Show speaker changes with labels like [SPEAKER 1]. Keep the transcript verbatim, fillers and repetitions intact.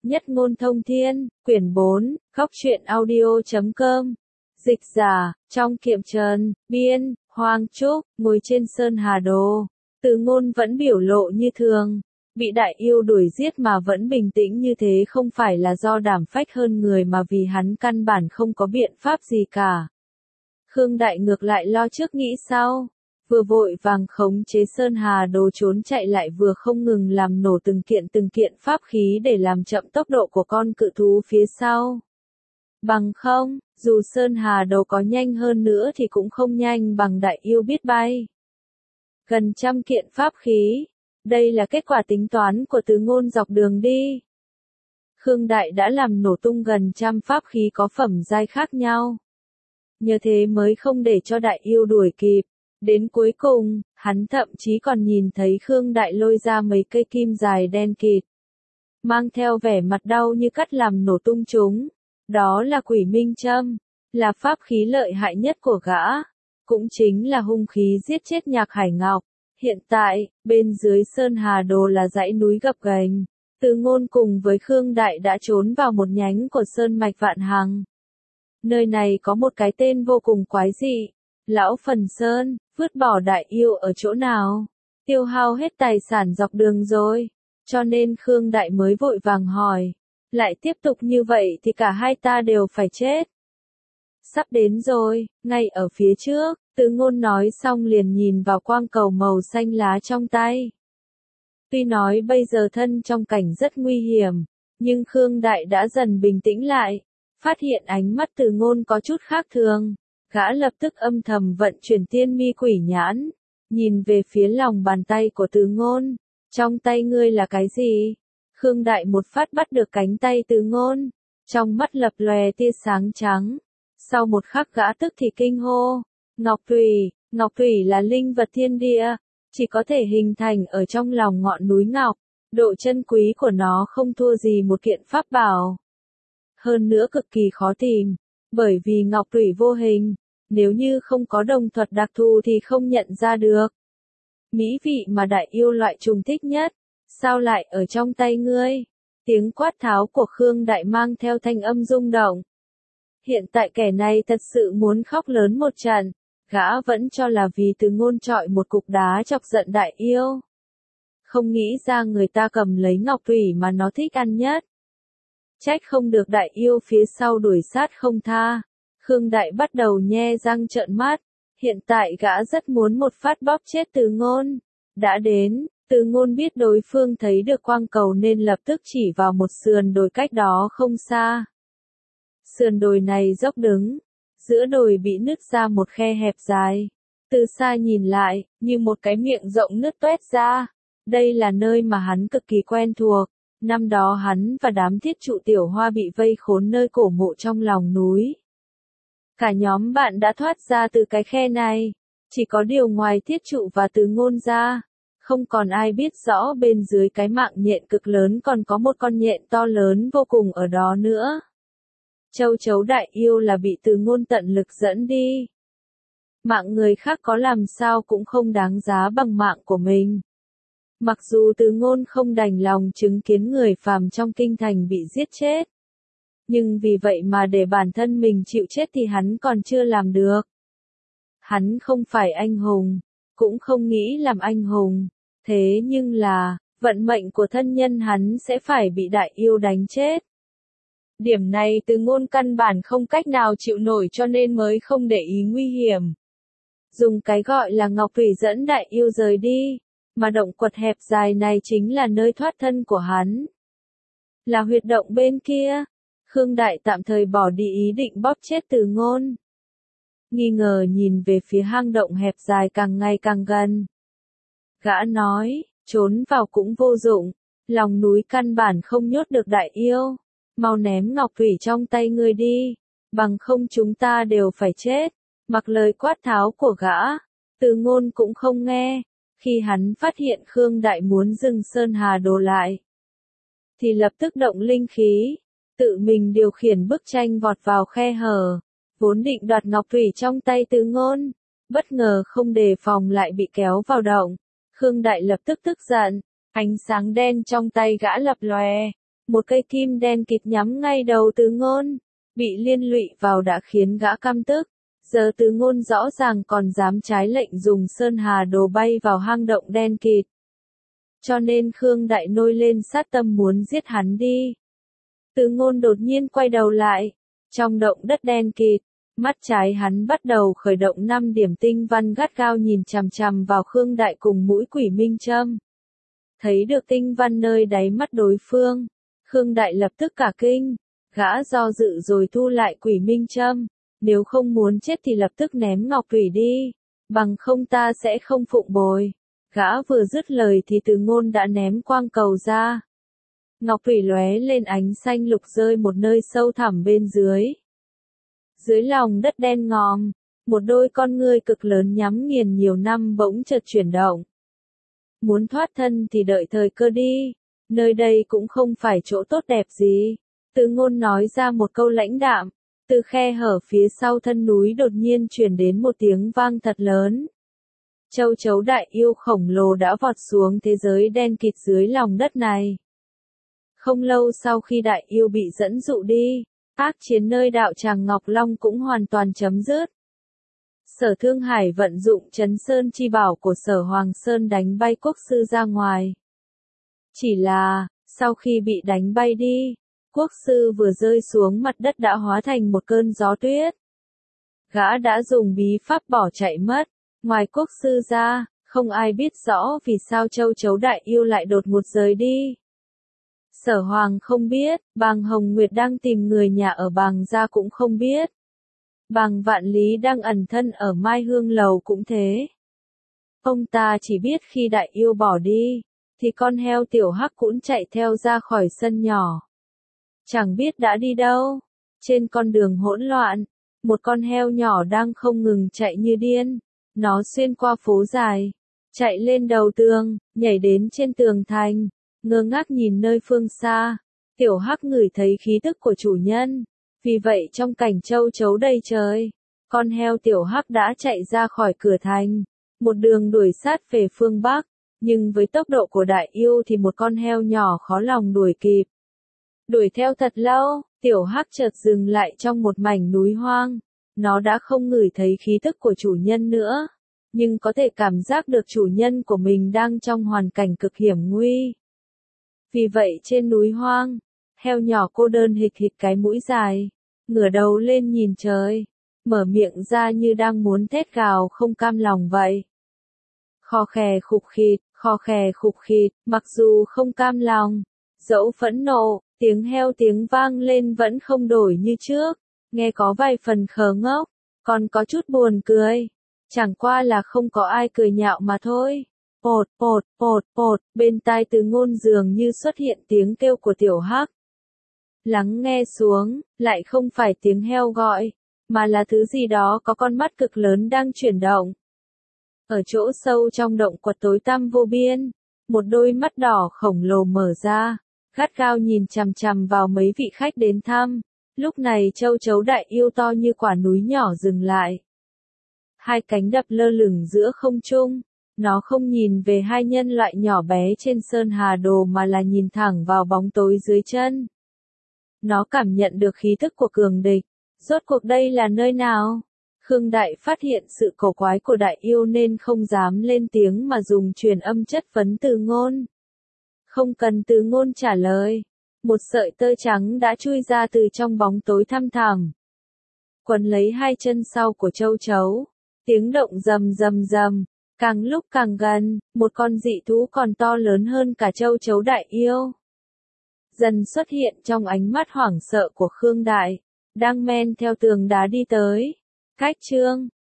[SPEAKER 1] Nhất ngôn thông thiên, quyển bốn, góc truyện audio chấm com. Dịch giả, trong kiệm trần, biên, Hoàng Trúc, ngồi trên sơn hà đồ. Từ ngôn vẫn biểu lộ như thường. Bị đại yêu đuổi giết mà vẫn bình tĩnh như thế không phải là do đảm phách hơn người mà vì hắn căn bản không có biện pháp gì cả. Khương Đại ngược lại lo trước nghĩ sau. Vừa vội vàng khống chế sơn hà đồ trốn chạy lại vừa không ngừng làm nổ từng kiện từng kiện pháp khí để làm chậm tốc độ của con cự thú phía sau. Bằng không, dù sơn hà đồ có nhanh hơn nữa thì cũng không nhanh bằng đại yêu biết bay. Gần trăm kiện pháp khí. Đây là kết quả tính toán của Từ Ngôn dọc đường đi. Khương Đại đã làm nổ tung gần trăm pháp khí có phẩm giai khác nhau. Nhờ thế mới không để cho đại yêu đuổi kịp. Đến cuối cùng, hắn thậm chí còn nhìn thấy Khương Đại lôi ra mấy cây kim dài đen kịt. Mang theo vẻ mặt đau như cắt làm nổ tung chúng. Đó là Quỷ Minh Châm, là pháp khí lợi hại nhất của gã. Cũng chính là hung khí giết chết Nhạc Hải Ngọc. Hiện tại, bên dưới sơn hà đồ là dãy núi gập ghềnh. Từ Ngôn cùng với Khương Đại đã trốn vào một nhánh của sơn mạch Vạn Hằng. Nơi này có một cái tên vô cùng quái dị. Lão Phần Sơn, vứt bỏ đại yêu ở chỗ nào? Tiêu hao hết tài sản dọc đường rồi. Cho nên Khương Đại mới vội vàng hỏi. Lại tiếp tục như vậy thì cả hai ta đều phải chết. Sắp đến rồi, ngay ở phía trước, Từ Ngôn nói xong liền nhìn vào quang cầu màu xanh lá trong tay. Tuy nói bây giờ thân trong cảnh rất nguy hiểm, nhưng Khương Đại đã dần bình tĩnh lại, phát hiện ánh mắt Từ Ngôn có chút khác thường. Gã lập tức âm thầm vận chuyển tiên mi quỷ nhãn, nhìn về phía lòng bàn tay của Từ Ngôn. Trong tay ngươi là cái gì? Khương Đại một phát bắt được cánh tay Từ Ngôn, trong mắt lập lòe tia sáng trắng. Sau một khắc gã tức thì kinh hô. Ngọc Thủy, Ngọc Thủy là linh vật thiên địa, chỉ có thể hình thành ở trong lòng ngọn núi ngọc. Độ chân quý của nó không thua gì một kiện pháp bảo. Hơn nữa cực kỳ khó tìm, bởi vì Ngọc Thủy vô hình. Nếu như không có đồng thuật đặc thù thì không nhận ra được. Mỹ vị mà đại yêu loại trùng thích nhất, sao lại ở trong tay ngươi? Tiếng quát tháo của Khương Đại mang theo thanh âm rung động. Hiện tại kẻ này thật sự muốn khóc lớn một trận, gã vẫn cho là vì Từ Ngôn trọi một cục đá chọc giận đại yêu. Không nghĩ ra người ta cầm lấy Ngọc Thủy mà nó thích ăn nhất. Trách không được đại yêu phía sau đuổi sát không tha. Khương Đại bắt đầu nhe răng trợn mắt, hiện tại gã rất muốn một phát bóp chết Từ Ngôn. Đã đến, Từ Ngôn biết đối phương thấy được quang cầu nên lập tức chỉ vào một sườn đồi cách đó không xa. Sườn đồi này dốc đứng, giữa đồi bị nứt ra một khe hẹp dài. Từ xa nhìn lại, như một cái miệng rộng nứt toét ra. Đây là nơi mà hắn cực kỳ quen thuộc. Năm đó hắn và đám thiết trụ tiểu hoa bị vây khốn nơi cổ mộ trong lòng núi. Cả nhóm bạn đã thoát ra từ cái khe này. Chỉ có điều ngoài thiết trụ và Từ Ngôn ra, không còn ai biết rõ bên dưới cái mạng nhện cực lớn còn có một con nhện to lớn vô cùng ở đó nữa. Châu chấu đại yêu là bị Từ Ngôn tận lực dẫn đi. Mạng người khác có làm sao cũng không đáng giá bằng mạng của mình. Mặc dù Từ Ngôn không đành lòng chứng kiến người phàm trong kinh thành bị giết chết. Nhưng vì vậy mà để bản thân mình chịu chết thì hắn còn chưa làm được. Hắn không phải anh hùng, cũng không nghĩ làm anh hùng. Thế nhưng là, vận mệnh của thân nhân hắn sẽ phải bị đại yêu đánh chết. Điểm này Từ Ngôn căn bản không cách nào chịu nổi cho nên mới không để ý nguy hiểm. Dùng cái gọi là Ngọc Thủy dẫn đại yêu rời đi, mà động quật hẹp dài này chính là nơi thoát thân của hắn. Là huyệt động bên kia, Khương Đại tạm thời bỏ đi ý định bóp chết Từ Ngôn. Nghi ngờ nhìn về phía hang động hẹp dài càng ngày càng gần. Gã nói, trốn vào cũng vô dụng, lòng núi căn bản không nhốt được đại yêu. Mau ném Ngọc Thủy trong tay ngươi đi, bằng không chúng ta đều phải chết. Mặc lời quát tháo của gã, Từ Ngôn cũng không nghe. Khi hắn phát hiện Khương Đại muốn dừng sơn hà đồ lại, thì lập tức động linh khí, tự mình điều khiển bức tranh vọt vào khe hở, vốn định đoạt Ngọc Thủy trong tay Từ Ngôn, bất ngờ không đề phòng lại bị kéo vào động. Khương Đại lập tức tức giận, ánh sáng đen trong tay gã lập lòe, Một cây kim đen kịt nhắm ngay đầu Từ Ngôn, bị liên lụy vào đã khiến gã căm tức. Giờ Từ Ngôn rõ ràng còn dám trái lệnh dùng Sơn Hà Đồ bay vào hang động đen kịt. Cho nên Khương Đại nổi lên sát tâm muốn giết hắn đi. Từ Ngôn đột nhiên quay đầu lại. Trong động đất đen kịt, mắt trái hắn bắt đầu khởi động năm điểm tinh văn gắt gao nhìn chằm chằm vào Khương Đại cùng mũi quỷ minh châm. Thấy được tinh văn nơi đáy mắt đối phương, Khương Đại lập tức cả kinh, gã do dự rồi thu lại quỷ minh châm, nếu không muốn chết thì lập tức ném ngọc thủy đi, bằng không ta sẽ không phụng bồi. Gã vừa dứt lời thì Từ Ngôn đã ném quang cầu ra. Ngọc thủy lóe lên ánh xanh lục rơi một nơi sâu thẳm bên dưới. Dưới lòng đất đen ngòm, một đôi con ngươi cực lớn nhắm nghiền nhiều năm bỗng chợt chuyển động. Muốn thoát thân thì đợi thời cơ đi, nơi đây cũng không phải chỗ tốt đẹp gì. Từ Ngôn nói ra một câu lãnh đạm, từ khe hở phía sau thân núi đột nhiên truyền đến một tiếng vang thật lớn. Châu chấu đại yêu khổng lồ đã vọt xuống thế giới đen kịt dưới lòng đất này. Không lâu sau khi đại yêu bị dẫn dụ đi, ác chiến nơi đạo tràng Ngọc Long cũng hoàn toàn chấm dứt. Sở Thương Hải vận dụng Trấn Sơn chi bảo của Sở Hoàng Sơn đánh bay quốc sư ra ngoài. Chỉ là, sau khi bị đánh bay đi, quốc sư vừa rơi xuống mặt đất đã hóa thành một cơn gió tuyết. Gã đã dùng bí pháp bỏ chạy mất, ngoài quốc sư ra, không ai biết rõ vì sao châu chấu đại yêu lại đột ngột rời đi. Sở Hoàng không biết, Bàng Hồng Nguyệt đang tìm người nhà ở Bàng gia cũng không biết. Bàng Vạn Lý đang ẩn thân ở Mai Hương Lầu cũng thế. Ông ta chỉ biết khi đại yêu bỏ đi, thì con heo tiểu hắc cũng chạy theo ra khỏi sân nhỏ. Chẳng biết đã đi đâu. Trên con đường hỗn loạn, một con heo nhỏ đang không ngừng chạy như điên. Nó xuyên qua phố dài, chạy lên đầu tường, nhảy đến trên tường thành, ngơ ngác nhìn nơi phương xa. Tiểu hắc ngửi thấy khí tức của chủ nhân. Vì vậy trong cảnh châu chấu đầy trời, con heo tiểu hắc đã chạy ra khỏi cửa thành, một đường đuổi sát về phương Bắc, nhưng với tốc độ của đại yêu thì một con heo nhỏ khó lòng đuổi kịp. Đuổi theo thật lâu, tiểu hắc chợt dừng lại trong một mảnh núi hoang, nó đã không ngửi thấy khí tức của chủ nhân nữa, nhưng có thể cảm giác được chủ nhân của mình đang trong hoàn cảnh cực hiểm nguy. Vì vậy trên núi hoang, heo nhỏ cô đơn hịch hịch cái mũi dài, ngửa đầu lên nhìn trời, mở miệng ra như đang muốn thét gào không cam lòng vậy. Khò khè khục khịt, khò khè khục khịt, mặc dù không cam lòng, dẫu phẫn nộ, tiếng heo tiếng vang lên vẫn không đổi như trước, nghe có vài phần khờ ngốc, còn có chút buồn cười, chẳng qua là không có ai cười nhạo mà thôi. Pột, pột, pột, pột, bên tai Từ Ngôn dường như xuất hiện tiếng kêu của tiểu hắc. Lắng nghe xuống, lại không phải tiếng heo gọi, mà là thứ gì đó có con mắt cực lớn đang chuyển động. Ở chỗ sâu trong động quật tối tăm vô biên, một đôi mắt đỏ khổng lồ mở ra, gắt gao nhìn chằm chằm vào mấy vị khách đến thăm. Lúc này châu chấu đại yêu to như quả núi nhỏ dừng lại. Hai cánh đập lơ lửng giữa không trung, nó không nhìn về hai nhân loại nhỏ bé trên Sơn Hà Đồ mà là nhìn thẳng vào bóng tối dưới chân. Nó cảm nhận được khí tức của cường địch. Rốt cuộc đây là nơi nào? Khương Đại phát hiện sự cổ quái của đại yêu nên không dám lên tiếng mà dùng truyền âm chất vấn Từ Ngôn. Không cần Từ Ngôn trả lời. Một sợi tơ trắng đã chui ra từ trong bóng tối thăm thẳm. Quấn lấy hai chân sau của châu chấu. Tiếng động rầm rầm rầm. Càng lúc càng gần, một con dị thú còn to lớn hơn cả châu chấu đại yêu. Dần xuất hiện trong ánh mắt hoảng sợ của Khương Đại, đang men theo tường đá đi tới. Cách chương